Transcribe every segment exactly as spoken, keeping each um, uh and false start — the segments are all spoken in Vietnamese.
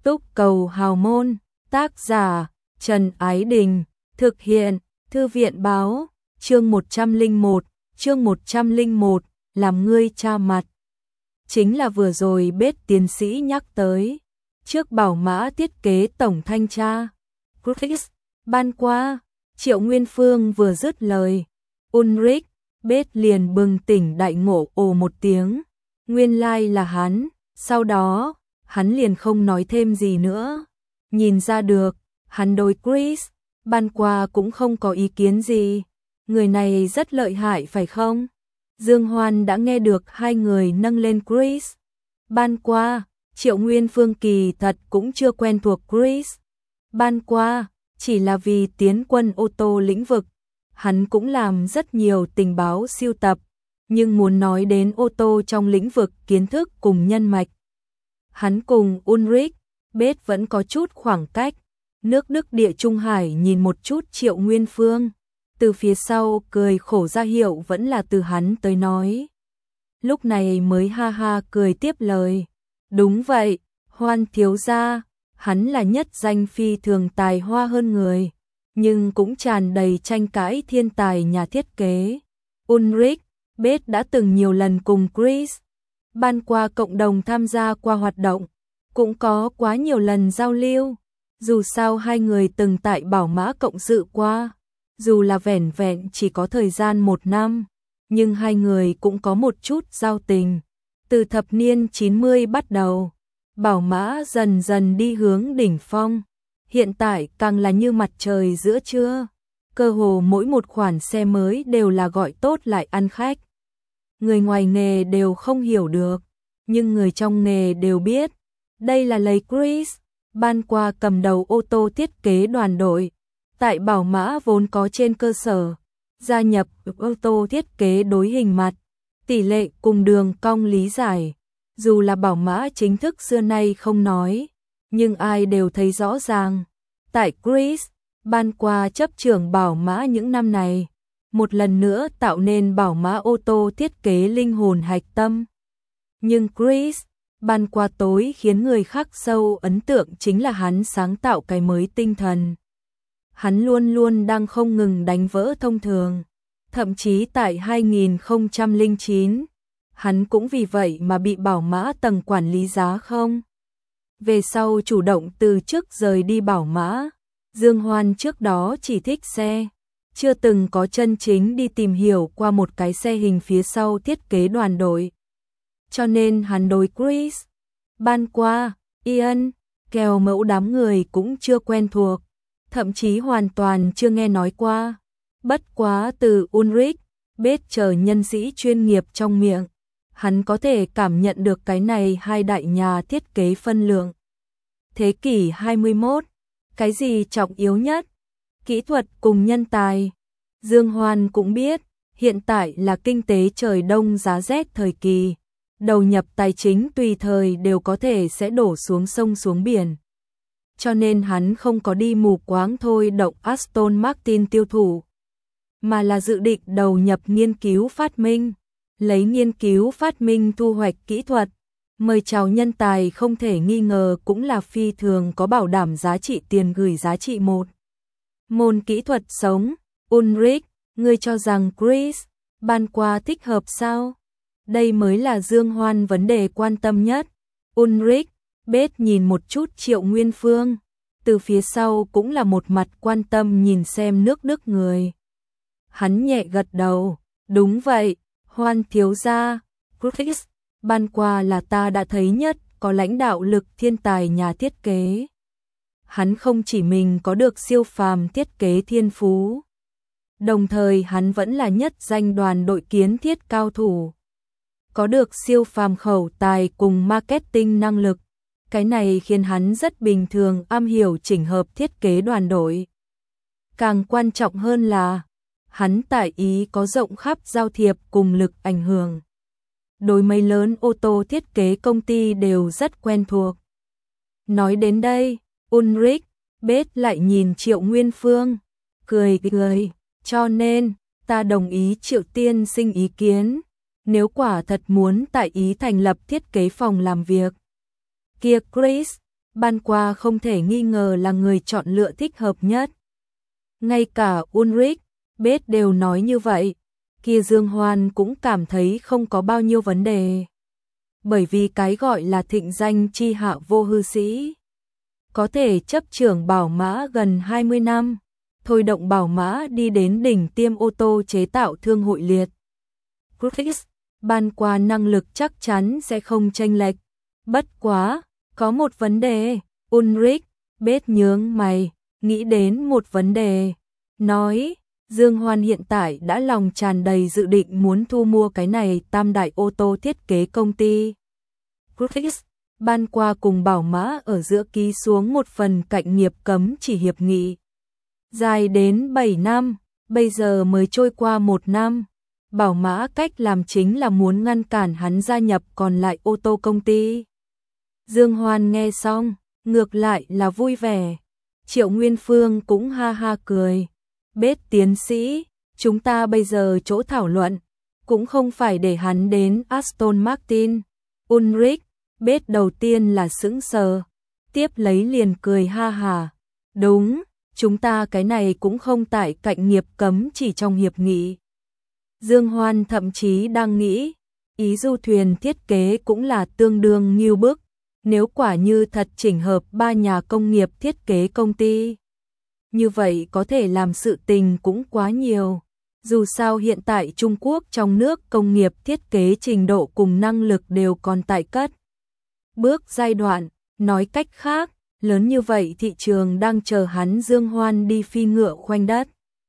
Túc Cầu Hào Môn, tác giả Trần Ái Đình, thực hiện Thư viện Báo, chương một trăm lẻ một, chương một trăm lẻ một, làm ngươi cha mặt. Chính là vừa rồi Bết tiến sĩ nhắc tới, trước bảo mã thiết kế tổng thanh tra, Chris, ban qua, Triệu Nguyên Phương vừa dứt lời, Ulrich, Bết liền bừng tỉnh đại ngộ ồ một tiếng, nguyên lai là hắn, sau đó, hắn liền không nói thêm gì nữa, nhìn ra được, hắn đối Chris, ban qua cũng không có ý kiến gì, người này rất lợi hại phải không? Dương Hoan đã nghe được hai người nâng lên Chris. Ban qua, Triệu Nguyên Phương kỳ thật cũng chưa quen thuộc Chris. Ban qua, chỉ là vì tiến quân ô tô lĩnh vực, hắn cũng làm rất nhiều tình báo siêu tập, nhưng muốn nói đến ô tô trong lĩnh vực kiến thức cùng nhân mạch. Hắn cùng Ulrich, Bết vẫn có chút khoảng cách, nước Đức địa Trung Hải nhìn một chút Triệu Nguyên Phương. Từ phía sau cười khổ ra hiệu vẫn là từ hắn tới nói. Lúc này mới ha ha cười tiếp lời. Đúng vậy, Hoan thiếu gia, hắn là nhất danh phi thường tài hoa hơn người, nhưng cũng tràn đầy tranh cãi thiên tài nhà thiết kế. Ulrich, Bết đã từng nhiều lần cùng Chris, ban qua cộng đồng tham gia qua hoạt động, cũng có quá nhiều lần giao lưu. Dù sao hai người từng tại Bảo Mã cộng sự qua. Dù là vẻn vẹn chỉ có thời gian một năm, nhưng hai người cũng có một chút giao tình. Từ thập niên chín mươi bắt đầu, Bảo Mã dần dần đi hướng đỉnh phong. Hiện tại càng là như mặt trời giữa trưa. Cơ hồ mỗi một khoản xe mới đều là gọi tốt lại ăn khách. Người ngoài nghề đều không hiểu được, nhưng người trong nghề đều biết. Đây là lấy Chris, ban qua cầm đầu ô tô thiết kế đoàn đội. Tại Bảo Mã vốn có trên cơ sở, gia nhập ô tô thiết kế đối hình mặt, tỷ lệ cùng đường cong lý giải. Dù là Bảo Mã chính thức xưa nay không nói, nhưng ai đều thấy rõ ràng. Tại Chris, ban qua chấp trưởng Bảo Mã những năm này, một lần nữa tạo nên Bảo Mã ô tô thiết kế linh hồn hạch tâm. Nhưng Chris, ban qua tối khiến người khác sâu ấn tượng chính là hắn sáng tạo cái mới tinh thần. Hắn luôn luôn đang không ngừng đánh vỡ thông thường. Thậm chí tại hai nghìn không trăm lẻ chín, hắn cũng vì vậy mà bị Bảo Mã tầng quản lý giá không. Về sau chủ động từ chức rời đi Bảo Mã. Dương Hoan trước đó chỉ thích xe, chưa từng có chân chính đi tìm hiểu qua một cái xe hình phía sau thiết kế đoàn đội. Cho nên hắn đối Chris, ban qua, Ian, kèo mẫu đám người cũng chưa quen thuộc. Thậm chí hoàn toàn chưa nghe nói qua. Bất quá từ Ulrich, Bết chờ nhân sĩ chuyên nghiệp trong miệng, hắn có thể cảm nhận được cái này hai đại nhà thiết kế phân lượng. Thế kỷ hai mươi mốt, cái gì trọng yếu nhất? Kỹ thuật cùng nhân tài. Dương Hoan cũng biết, hiện tại là kinh tế trời đông giá rét thời kỳ, đầu nhập tài chính tùy thời đều có thể sẽ đổ xuống sông xuống biển. Cho nên hắn không có đi mù quáng thôi động Aston Martin tiêu thụ, mà là dự định đầu nhập nghiên cứu phát minh, lấy nghiên cứu phát minh thu hoạch kỹ thuật, mời chào nhân tài không thể nghi ngờ cũng là phi thường có bảo đảm giá trị tiền gửi giá trị một. Môn kỹ thuật sống, Ulrich, ngươi cho rằng Chris, ban qua thích hợp sao? Đây mới là Dương Hoan vấn đề quan tâm nhất. Ulrich, Bết nhìn một chút Triệu Nguyên Phương, từ phía sau cũng là một mặt quan tâm nhìn xem nước Đức người. Hắn nhẹ gật đầu, đúng vậy, Hoan thiếu gia, Chris, ban qua là ta đã thấy nhất có lãnh đạo lực thiên tài nhà thiết kế. Hắn không chỉ mình có được siêu phàm thiết kế thiên phú, đồng thời hắn vẫn là nhất danh đoàn đội kiến thiết cao thủ, có được siêu phàm khẩu tài cùng marketing năng lực. Cái này khiến hắn rất bình thường am hiểu chỉnh hợp thiết kế đoàn đội. Càng quan trọng hơn là, hắn tại Ý có rộng khắp giao thiệp cùng lực ảnh hưởng. Đối mấy lớn ô tô thiết kế công ty đều rất quen thuộc. Nói đến đây, Ulrich, Bết lại nhìn Triệu Nguyên Phương, cười cười, cho nên, ta đồng ý Triệu tiên sinh ý kiến, nếu quả thật muốn tại Ý thành lập thiết kế phòng làm việc. Kia Chris, Ban Qua không thể nghi ngờ là người chọn lựa thích hợp nhất. Ngay cả Ulrich, Beth đều nói như vậy. Kia Dương Hoan cũng cảm thấy không có bao nhiêu vấn đề. Bởi vì cái gọi là thịnh danh chi hạ vô hư sĩ. Có thể chấp trưởng Bảo Mã gần hai mươi năm, thôi động Bảo Mã đi đến đỉnh tiêm ô tô chế tạo thương hội liệt. Griffiths, Ban Qua năng lực chắc chắn sẽ không chênh lệch. Bất quá, có một vấn đề, Ulrich, Beth nhướng mày, nghĩ đến một vấn đề. Nói, Dương Hoan hiện tại đã lòng tràn đầy dự định muốn thu mua cái này tam đại ô tô thiết kế công ty. Griffiths, Ban Qua cùng Bảo Mã ở giữa ký xuống một phần cạnh nghiệp cấm chỉ hiệp nghị. Dài đến bảy năm, bây giờ mới trôi qua một năm. Bảo Mã cách làm chính là muốn ngăn cản hắn gia nhập còn lại ô tô công ty. Dương Hoan nghe xong, ngược lại là vui vẻ. Triệu Nguyên Phương cũng ha ha cười. Beth tiến sĩ, chúng ta bây giờ chỗ thảo luận, cũng không phải để hắn đến Aston Martin. Ulrich, Beth đầu tiên là sững sờ, tiếp lấy liền cười ha hà. Đúng, chúng ta cái này cũng không tại cạnh nghiệp cấm chỉ trong hiệp nghị. Dương Hoan thậm chí đang nghĩ, ý du thuyền thiết kế cũng là tương đương nghiêu bức, nếu quả như thật chỉnh hợp ba nhà công nghiệp thiết kế công ty. Như vậy có thể làm sự tình cũng quá nhiều. Dù sao hiện tại Trung Quốc trong nước công nghiệp thiết kế trình độ cùng năng lực đều còn tại cất bước giai đoạn, nói cách khác, lớn như vậy thị trường đang chờ hắn Dương Hoan đi phi ngựa khoanh đất.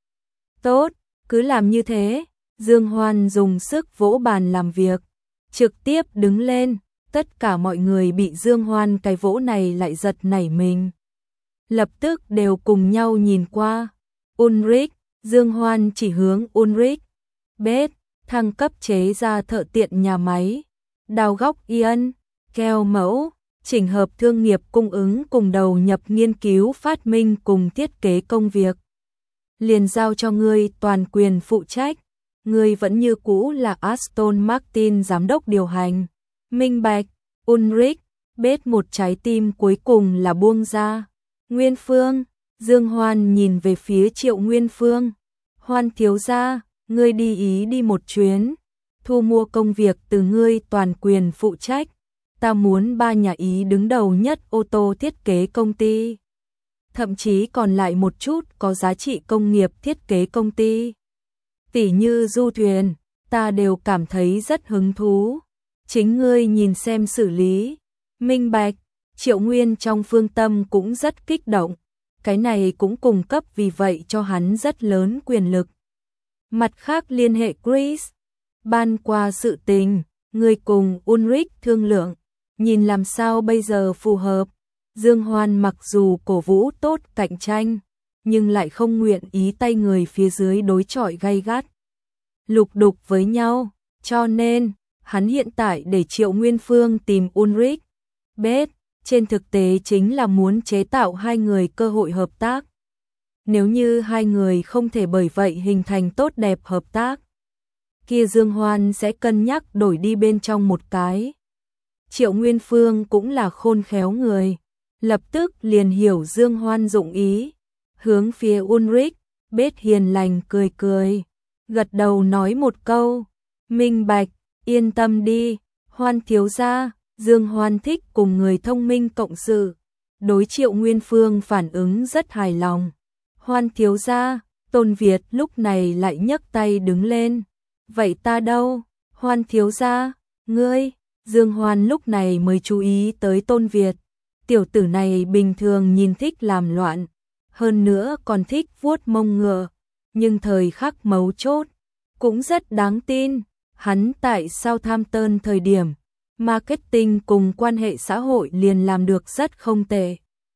Tốt, cứ làm như thế. Dương Hoan dùng sức vỗ bàn làm việc, trực tiếp đứng lên, tất cả mọi người bị Dương Hoan cái vỗ này lại giật nảy mình. Lập tức đều cùng nhau nhìn qua. Ulrich, Dương Hoan chỉ hướng Ulrich. Beth, thăng cấp chế ra thợ tiện nhà máy. Đào góc Ian, keo mẫu, chỉnh hợp thương nghiệp cung ứng cùng đầu nhập nghiên cứu phát minh cùng thiết kế công việc. Liền giao cho ngươi toàn quyền phụ trách. Ngươi vẫn như cũ là Aston Martin giám đốc điều hành. Minh bạch, Ulrich, Beth một trái tim cuối cùng là buông ra. Nguyên Phương, Dương Hoan nhìn về phía Triệu Nguyên Phương. Hoan thiếu gia, ngươi đi Ý đi một chuyến, thu mua công việc từ ngươi toàn quyền phụ trách. Ta muốn ba nhà Ý đứng đầu nhất ô tô thiết kế công ty. Thậm chí còn lại một chút có giá trị công nghiệp thiết kế công ty. Tỉ như du thuyền, ta đều cảm thấy rất hứng thú. Chính ngươi nhìn xem xử lý. Minh bạch, Triệu Nguyên trong phương tâm cũng rất kích động. Cái này cũng cung cấp vì vậy cho hắn rất lớn quyền lực. Mặt khác liên hệ Chris. Ban Qua sự tình, ngươi cùng Ulrich thương lượng. Nhìn làm sao bây giờ phù hợp. Dương Hoan mặc dù cổ vũ tốt cạnh tranh, nhưng lại không nguyện ý tay người phía dưới đối chọi gay gắt. Lục đục với nhau, cho nên, hắn hiện tại để Triệu Nguyên Phương tìm Ulrich. Beth, trên thực tế chính là muốn chế tạo hai người cơ hội hợp tác. Nếu như hai người không thể bởi vậy hình thành tốt đẹp hợp tác, kia Dương Hoan sẽ cân nhắc đổi đi bên trong một cái. Triệu Nguyên Phương cũng là khôn khéo người, lập tức liền hiểu Dương Hoan dụng ý, hướng phía Ulrich. Beth hiền lành cười cười, gật đầu nói một câu, minh bạch, yên tâm đi, Hoan thiếu gia. Dương Hoan thích cùng người thông minh cộng sự, đối Triệu Nguyên Phương phản ứng rất hài lòng. Hoan thiếu gia, Tôn Việt lúc này lại nhấc tay đứng lên. Vậy ta đâu? Hoan thiếu gia, ngươi? Dương Hoan lúc này mới chú ý tới Tôn Việt. Tiểu tử này bình thường nhìn thích làm loạn, hơn nữa còn thích vuốt mông ngựa, nhưng thời khắc mấu chốt cũng rất đáng tin. Hắn tại Southampton thời điểm marketing cùng quan hệ xã hội liền làm được rất không tệ.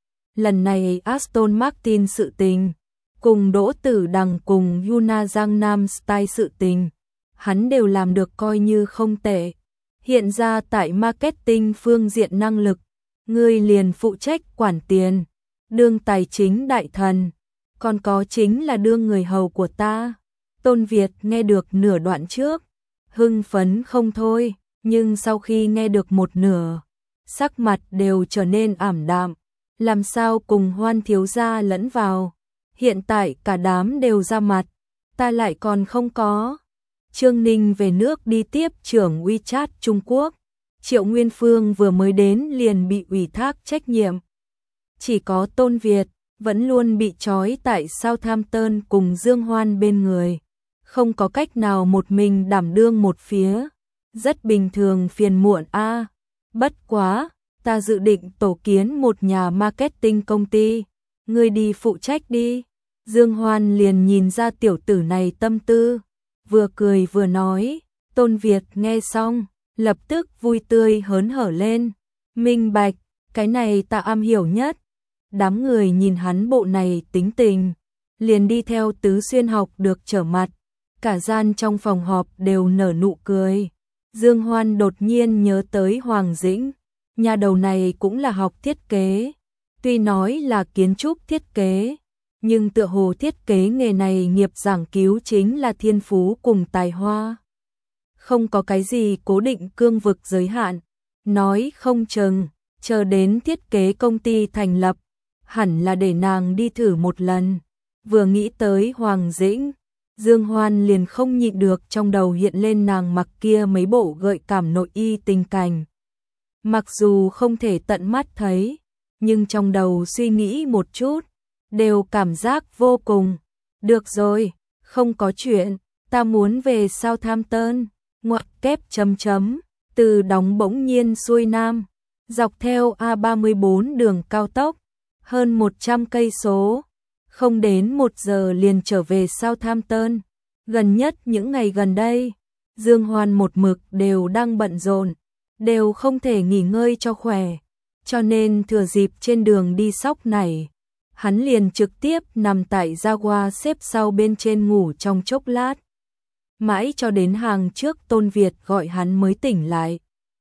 Lần này Aston Martin sự tình, cùng Đỗ Tử Đằng cùng Yuna Gangnam Style sự tình, hắn đều làm được coi như không tệ. Hiện ra tại marketing phương diện năng lực, ngươi liền phụ trách quản tiền, đương tài chính đại thần, còn có chính là đương người hầu của ta. Tôn Việt nghe được nửa đoạn trước, hưng phấn không thôi. Nhưng sau khi nghe được một nửa, sắc mặt đều trở nên ảm đạm, làm sao cùng Hoan thiếu gia lẫn vào, hiện tại cả đám đều ra mặt, ta lại còn không có. Trương Ninh về nước đi tiếp trưởng WeChat Trung Quốc, Triệu Nguyên Phương vừa mới đến liền bị ủy thác trách nhiệm. Chỉ có Tôn Việt vẫn luôn bị trói tại Southampton cùng Dương Hoan bên người, không có cách nào một mình đảm đương một phía, rất bình thường phiền muộn a. À, bất quá, ta dự định tổ kiến một nhà marketing công ty, ngươi đi phụ trách đi. Dương Hoan liền nhìn ra tiểu tử này tâm tư, vừa cười vừa nói. Tôn Việt nghe xong, lập tức vui tươi hớn hở lên, minh bạch, cái này ta am hiểu nhất. Đám người nhìn hắn bộ này tính tình, liền đi theo Tứ Xuyên học được trở mặt, cả gian trong phòng họp đều nở nụ cười. Dương Hoan đột nhiên nhớ tới Hoàng Dĩnh, nhà đầu này cũng là học thiết kế, tuy nói là kiến trúc thiết kế, nhưng tựa hồ thiết kế nghề này nghiệp giảng cứu chính là thiên phú cùng tài hoa. Không có cái gì cố định cương vực giới hạn, nói không chừng, chờ đến thiết kế công ty thành lập, hẳn là để nàng đi thử một lần. Vừa nghĩ tới Hoàng Dĩnh, Dương Hoan liền không nhịn được trong đầu hiện lên nàng mặc kia mấy bộ gợi cảm nội y tình cảnh. Mặc dù không thể tận mắt thấy, nhưng trong đầu suy nghĩ một chút, đều cảm giác vô cùng. Được rồi, không có chuyện, ta muốn về Southampton, ngoặc kép chấm chấm, từ đóng bỗng nhiên xuôi nam, dọc theo A ba mươi bốn đường cao tốc, hơn một trăm cây số, không đến một giờ liền trở về Southampton. Gần nhất những ngày gần đây, Dương Hoan một mực đều đang bận rộn, đều không thể nghỉ ngơi cho khỏe, cho nên thừa dịp trên đường đi sóc này, hắn liền trực tiếp nằm tại Jaguar xếp sau bên trên ngủ trong chốc lát. Mãi cho đến hàng trước Tôn Việt gọi hắn mới tỉnh lại.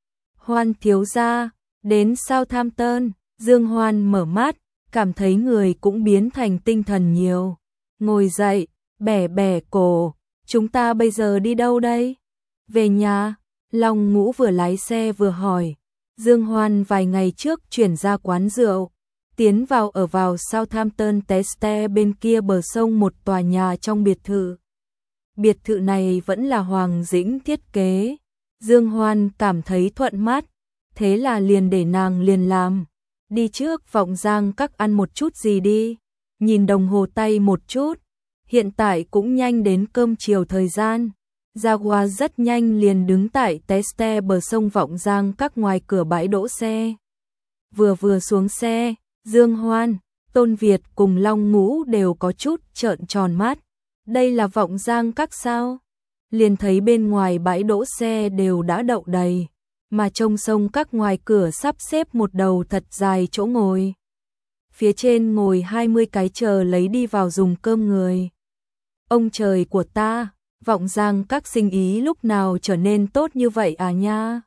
Hoan thiếu gia, đến Southampton, Dương Hoan mở mắt, cảm thấy người cũng biến thành tinh thần nhiều. Ngồi dậy, bẻ bẻ cổ, chúng ta bây giờ đi đâu đây? Về nhà, Long Ngũ vừa lái xe vừa hỏi. Dương Hoan vài ngày trước chuyển ra quán rượu, tiến vào ở vào Southampton Teste bên kia bờ sông một tòa nhà trong biệt thự. Biệt thự này vẫn là Hoàng Dĩnh thiết kế. Dương Hoan cảm thấy thuận mắt, thế là liền để nàng liền làm. Đi trước Vọng Giang Các ăn một chút gì đi. Nhìn đồng hồ tay một chút, hiện tại cũng nhanh đến cơm chiều thời gian. Jaguar rất nhanh liền đứng tại Teste bờ sông Vọng Giang Các ngoài cửa bãi đỗ xe. Vừa vừa xuống xe, Dương Hoan, Tôn Việt cùng Long Ngũ đều có chút trợn tròn mắt. Đây là Vọng Giang Các sao? Liền thấy bên ngoài bãi đỗ xe đều đã đậu đầy, mà trông sông các ngoài cửa sắp xếp một đầu thật dài chỗ ngồi. Phía trên ngồi hai mươi cái chờ lấy đi vào dùng cơm người. Ông trời của ta, Vọng Giang Các sinh ý lúc nào trở nên tốt như vậy à nha?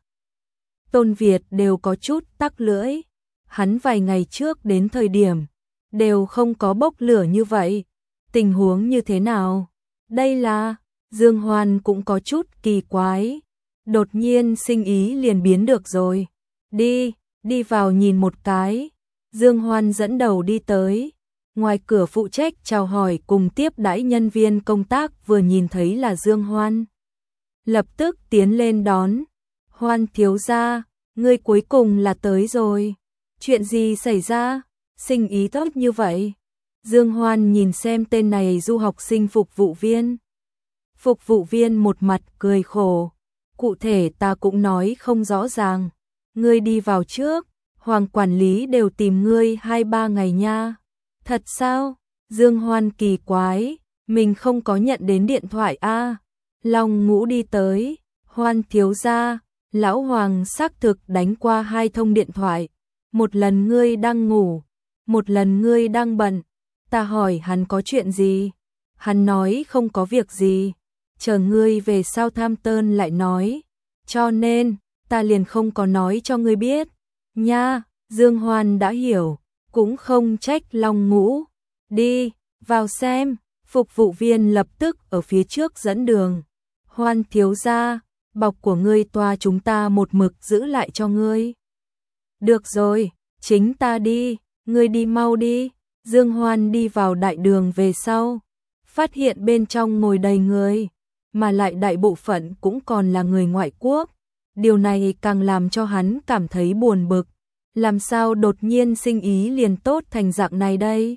Tôn Việt đều có chút tắc lưỡi. Hắn vài ngày trước đến thời điểm, đều không có bốc lửa như vậy. Tình huống như thế nào? Đây là, Dương Hoan cũng có chút kỳ quái. Đột nhiên sinh ý liền biến được rồi. Đi, đi vào nhìn một cái. Dương Hoan dẫn đầu đi tới. Ngoài cửa phụ trách chào hỏi cùng tiếp đãi nhân viên công tác vừa nhìn thấy là Dương Hoan. Lập tức tiến lên đón. Hoan thiếu gia, ngươi cuối cùng là tới rồi. Chuyện gì xảy ra? Sinh ý tốt như vậy. Dương Hoan nhìn xem tên này du học sinh phục vụ viên. Phục vụ viên một mặt cười khổ. Cụ thể ta cũng nói không rõ ràng. Ngươi đi vào trước, Hoàng quản lý đều tìm ngươi hai ba ngày nha. Thật sao? Dương Hoan kỳ quái, mình không có nhận đến điện thoại a. À, Long Ngũ đi tới, Hoan thiếu gia, lão Hoàng xác thực đánh qua hai thông điện thoại. Một lần ngươi đang ngủ, một lần ngươi đang bận. Ta hỏi hắn có chuyện gì? Hắn nói không có việc gì, chờ ngươi về Southampton lại nói. Cho nên, ta liền không có nói cho ngươi biết. Nha, Dương Hoan đã hiểu, cũng không trách Long Ngũ. Đi, vào xem. Phục vụ viên lập tức ở phía trước dẫn đường. Hoan thiếu gia, bọc của ngươi toa chúng ta một mực giữ lại cho ngươi. Được rồi, chính ta đi, ngươi đi mau đi. Dương Hoan đi vào đại đường về sau, phát hiện bên trong ngồi đầy người, mà lại đại bộ phận cũng còn là người ngoại quốc. Điều này càng làm cho hắn cảm thấy buồn bực. Làm sao đột nhiên sinh ý liền tốt thành dạng này đây?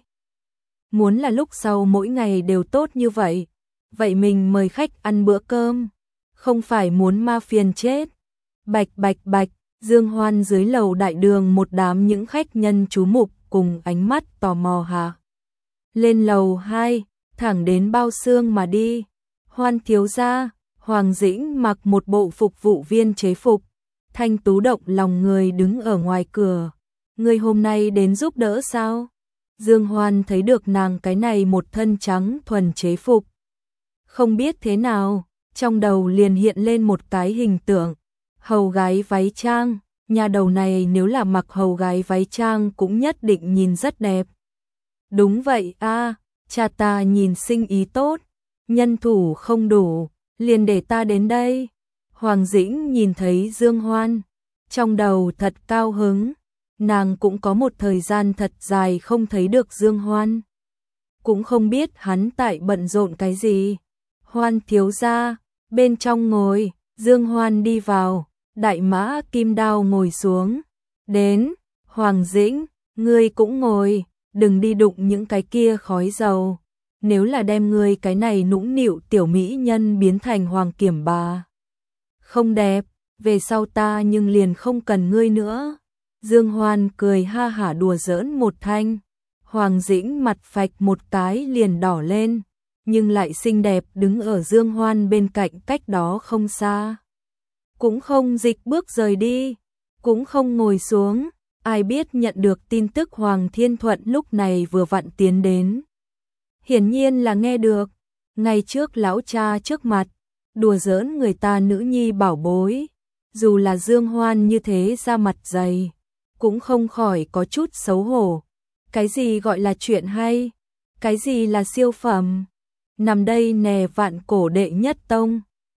Muốn là lúc sau mỗi ngày đều tốt như vậy, vậy mình mời khách ăn bữa cơm, không phải muốn ma phiền chết. Bạch bạch bạch, Dương Hoan dưới lầu đại đường một đám những khách nhân chú mục cùng ánh mắt tò mò hạ. Lên lầu hai, thẳng đến bao xương mà đi. Hoan thiếu gia, Hoàng Dĩnh mặc một bộ phục vụ viên chế phục, thanh tú động lòng người đứng ở ngoài cửa. Người hôm nay đến giúp đỡ sao? Dương Hoan thấy được nàng cái này một thân trắng thuần chế phục. Không biết thế nào, trong đầu liền hiện lên một cái hình tượng. Hầu gái váy trang, nhà đầu này nếu là mặc hầu gái váy trang cũng nhất định nhìn rất đẹp. Đúng vậy a, cha ta nhìn sinh ý tốt, nhân thủ không đủ, liền để ta đến đây. Hoàng Dĩnh nhìn thấy Dương Hoan, trong đầu thật cao hứng, nàng cũng có một thời gian thật dài không thấy được Dương Hoan. Cũng không biết hắn tại bận rộn cái gì. Hoan thiếu gia, bên trong ngồi, Dương Hoan đi vào, đại mã kim đao ngồi xuống. Đến, Hoàng Dĩnh, ngươi cũng ngồi, đừng đi đụng những cái kia khói dầu. Nếu là đem ngươi cái này nũng nịu tiểu mỹ nhân biến thành hoàng kiểm bà. Không đẹp, về sau ta nhưng liền không cần ngươi nữa. Dương Hoan cười ha hả đùa giỡn một thanh. Hoàng Dĩnh mặt phạch một cái liền đỏ lên, nhưng lại xinh đẹp đứng ở Dương Hoan bên cạnh cách đó không xa. Cũng không dịch bước rời đi, cũng không ngồi xuống, ai biết nhận được tin tức Hoàng Thiên Thuận lúc này vừa vặn tiến đến. Hiển nhiên là nghe được, ngay trước lão cha trước mặt, đùa giỡn người ta nữ nhi bảo bối, dù là Dương Hoan như thế ra mặt dày, cũng không khỏi có chút xấu hổ. Cái gì gọi là chuyện hay? Cái gì là siêu phẩm? Nằm đây nè vạn cổ đệ nhất tông.